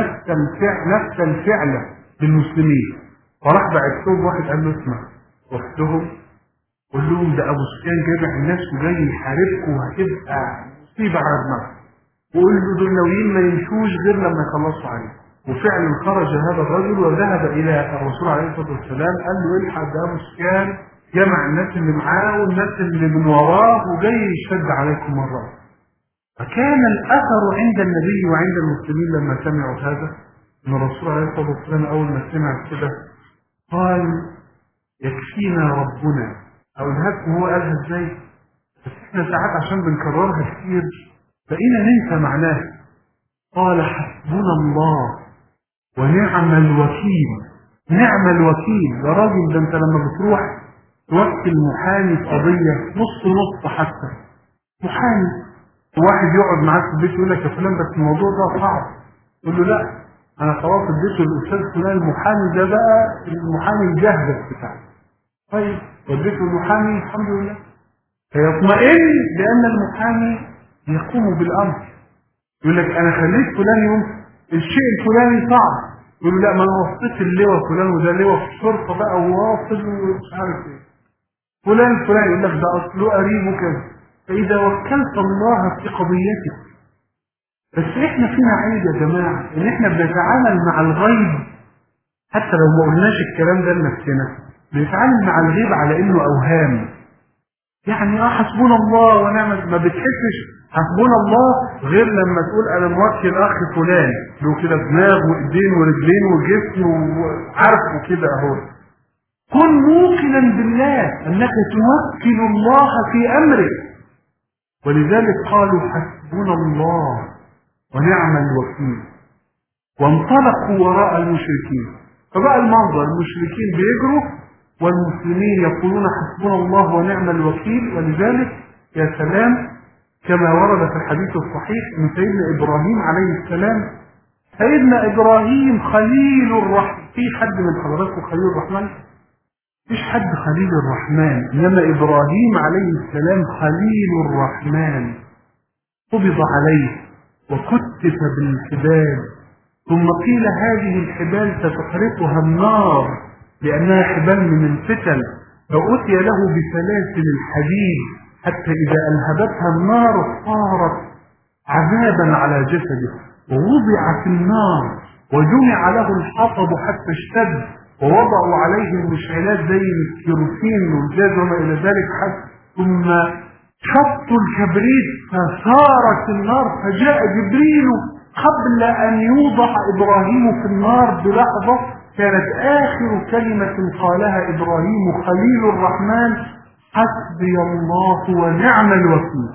نفس الفعل بالمسلمين، فراح بعت لهم واحد قال له اسمع واختهم قول لهم ده أبو سفيان جامع الناس وجاي يحاربكم وهتبقى مصيبة على دماغكم، وقول له دول ناويين ما يمشوش غير لما يخلصوا عليه. وفعلا خرج هذا الرجل وذهب الى الرسول عليه الصلاه والسلام قال له الحق ده ابو سفيان جمع الناس اللي معاه والناس اللي من وراه وجاي يشد عليكم مره. فكان الاثر عند النبي وعند المسلمين لما سمعوا هذا ان الرسول عليه الصلاه والسلام اول ما سمع كده قال يكفينا ربنا. او لكم هو قالها ازاي؟ بس احنا ساعات عشان بنكررها كتير بقينا ننسى معناها. قال حسبنا الله ونعم الوكيل. نعم الوكيل يا راجل، ده انت لما بتروح توكل محامي في قضيه نص حتى محامي، واحد يقعد معاك في البيت يقول لك يا فلان بس الموضوع ده صعب، تقول له لا انا خلاص اديته الاستاذ فلان المحامي ده بقى المحامي الجهبذ بتاعي. طيب وديته المحامي الحمد لله فيطمئن لان المحامي يقوم بالامر. يقول لك انا خليت فلان يوم الشيء الفلاني صعب، يقول له لا ما انا وصيت اللواء فلان وده لواء في الشرطه بقى وواصل ومش عارف ايه فلان يقول لك ده اصله قريب وكذا. فاذا وكلت الله في قضيتك. بس احنا فينا عيب يا جماعه ان احنا بنتعامل مع الغيب حتى لو ما قلناش الكلام ده لنفسنا، بنتعامل مع الغيب على انه اوهام. يعني حسبنا الله ونعم، ما بتحسش حسبنا الله غير لما تقول انا موكل اخ فلان له كده دماغ وايدين ورجلين وجسم وعارفه كده اهو. كن موقنا بالله انك توكل الله في امرك. ولذلك قالوا حسبنا الله ونعم الوكيل وانطلقوا وراء المشركين. فبقى المنظر المشركين بيجروا والمسلمين يقولون حسبنا الله ونعم الوكيل. ولذلك يا سلام كما ورد في الحديث الصحيح من سيدنا إبراهيم عليه السلام. سيدنا إبراهيم خليل الرحمن. في حد من حضراتكم خليل الرحمن؟ مفيش حد خليل الرحمن، إنما إبراهيم عليه السلام خليل الرحمن. قبض عليه وكتف بالحبال ثم قيل هذه الحبال ستحرقها النار لأنها حبال من الفتن، فأتي له بسلاسل الحديد حتى إذا ألهبتها النار صارت عذابا على جسده، ووضع في النار وجمع له الحطب حتى اشتد ووضعوا عليه المشعلات زي الكيروسين والجاز وما إلى ذلك حتى ثم شطوا الكبريت فثارت النار. فجاء جبريل قبل أن يوضع إبراهيم في النار بلحظة كانت آخر كلمة قالها إبراهيم خليل الرحمن حسبي الله ونعم الوكيل.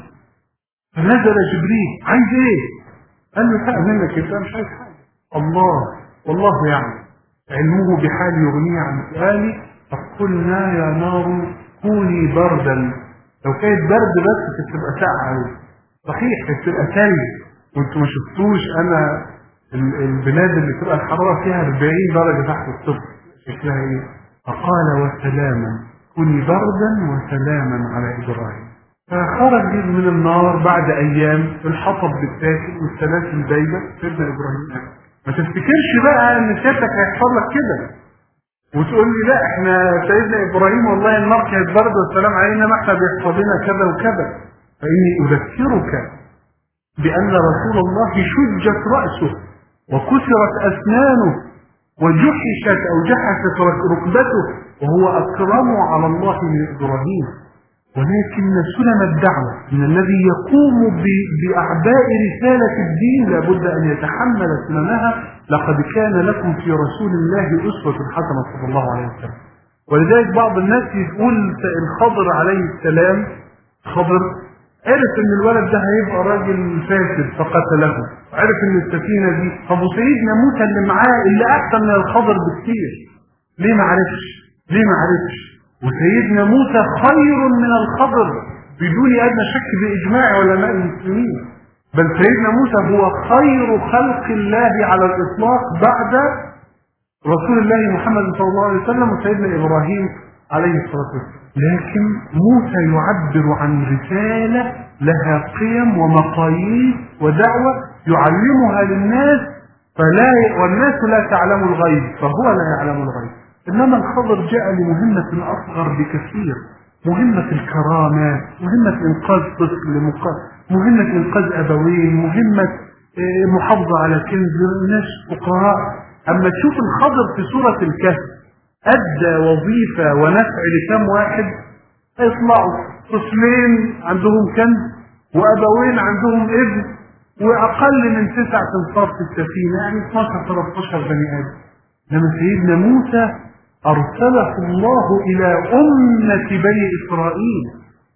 فنزل جبريل عايز ايه؟ قال له حق منك انت مش عايز حاجة، الله والله يعلم علمه بحال يغنيه عن سؤالي. فقلنا يا نار كوني بردا. لو كانت برد بس كانت تبقى ساقعة عليه، صحيح كانت تبقى ثلج وانتوا ما شفتوش انا البلاد اللي تبقى الحرارة فيها 40 درجة تحت الصفر شكلها ايه؟ فقال وسلاما، كوني بردا وسلاما على إبراهيم. فخرج من النار بعد أيام، الحطب بالتاكل والسلاسل دايبة، سيدنا إبراهيم. ما تفتكرش بقى إن سيادتك هيحصل لك كده وتقول لي لا احنا سيدنا إبراهيم والله النار كانت باردة والسلام علينا، ما احنا بيحصل لنا كذا وكذا. فإني أذكرك بأن رسول الله شجت رأسه وكسرت أسنانه وجحشت أو جحشت ركبته وهو أكرم على الله من إبراهيم. ولكن سنن الدعوة من الذي يقوم بأعباء رسالة الدين لابد أن يتحمل سننها. لقد كان لكم في رسول الله أسوة حسنة صلى الله عليه وسلم. ولذلك بعض الناس يقول الخضر عليه السلام، خضر عرف ان الولد ده هيبقى راجل فاسد فقتله، عرف ان السفينه دي. طب وسيدنا موسى اللي معاه اللي احسن من الخضر بكثير، ليه ما عرفش؟ ليه ما عرفش؟ وسيدنا موسى خير من الخضر بدون ادنى شك باجماع علماء المسلمين. بل سيدنا موسى هو خير خلق الله على الاطلاق بعد رسول الله محمد صلى الله عليه وسلم وسيدنا ابراهيم عليه الصلاه والسلام. لكن موسى يعبر عن رسالة لها قيم ومقاييس ودعوة يعلمها للناس، والناس لا تعلم الغيب فهو لا يعلم الغيب. إنما الخضر جاء لمهمة أصغر بكثير، مهمة الكرامات، مهمة إنقاذ طفل، مهمة إنقاذ أبوين، مهمة محافظة على كنز الناس فقراء. أما تشوف الخضر في سورة الكهف أدى وظيفة ونفع لكم واحد؟ يطلعوا طفلين عندهم كنز وأبوين عندهم ابن وأقل من 9 أنفار في السفينة، يعني 12-13 بني آدم. لما سيدنا موسى أرسله الله إلى أمة بني إسرائيل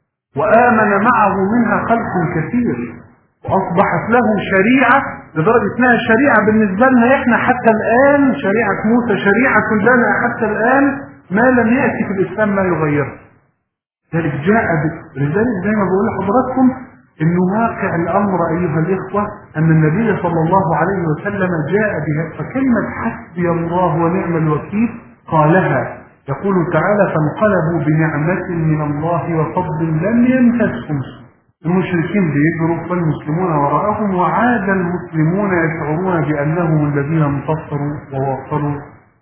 وآمن معه منها خلق كثير وأصبحت له شريعة، لدرجة انها شريعة بالنسبة لنا احنا حتى الآن، شريعة موسى شريعة لنا حتى الآن، ما لم يأتي في الإسلام ما يغيره. ذلك لذلك زي ما بقول لحضراتكم انه واقع الأمر أيها الإخوة أن النبي صلى الله عليه وسلم جاء بها. فكلمة حسبي الله ونعم الوكيل قالها، يقول تعالى فانقلبوا بنعمة من الله وفضل لم يمسسهم سوء. المشركين بيجروا والمسلمون وراءهم، وعاد المسلمون يشعرون بأنهم الذين انتصروا وواصلوا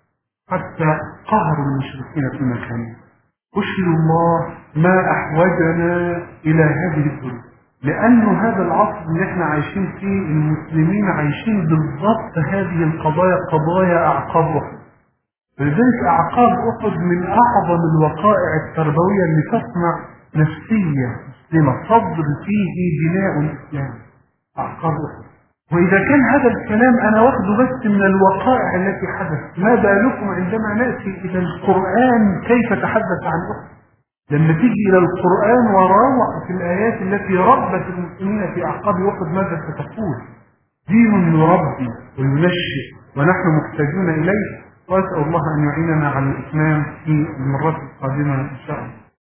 حتى قهروا المشركين في مكانهم. أشهد الله ما أحوجنا إلى هذه الدنيا، لأن هذا العصر اللي احنا عايشين فيه المسلمين عايشين بالضبط هذه القضايا، قضايا أعقاب أحد. لذلك أعقاب أحد من أعظم الوقائع التربوية اللي تصنع نفسية مسلمة، صدر فيه بناء الإسلام. أعقاب أحد. وإذا كان هذا الكلام أنا واخده بس من الوقائع التي حدث، ما بالكم عندما نأتي إلى القرآن كيف تحدث عن أحد؟ لما تيجي إلى القرآن وراوح في الآيات التي ربت المسلمين في أعقاب أحد ماذا ستقول؟ دين يربي وينشئ ونحن محتاجون إليه. وأسأل الله أن يعيننا على الإتمام في المرات القادمة إن شاء الله.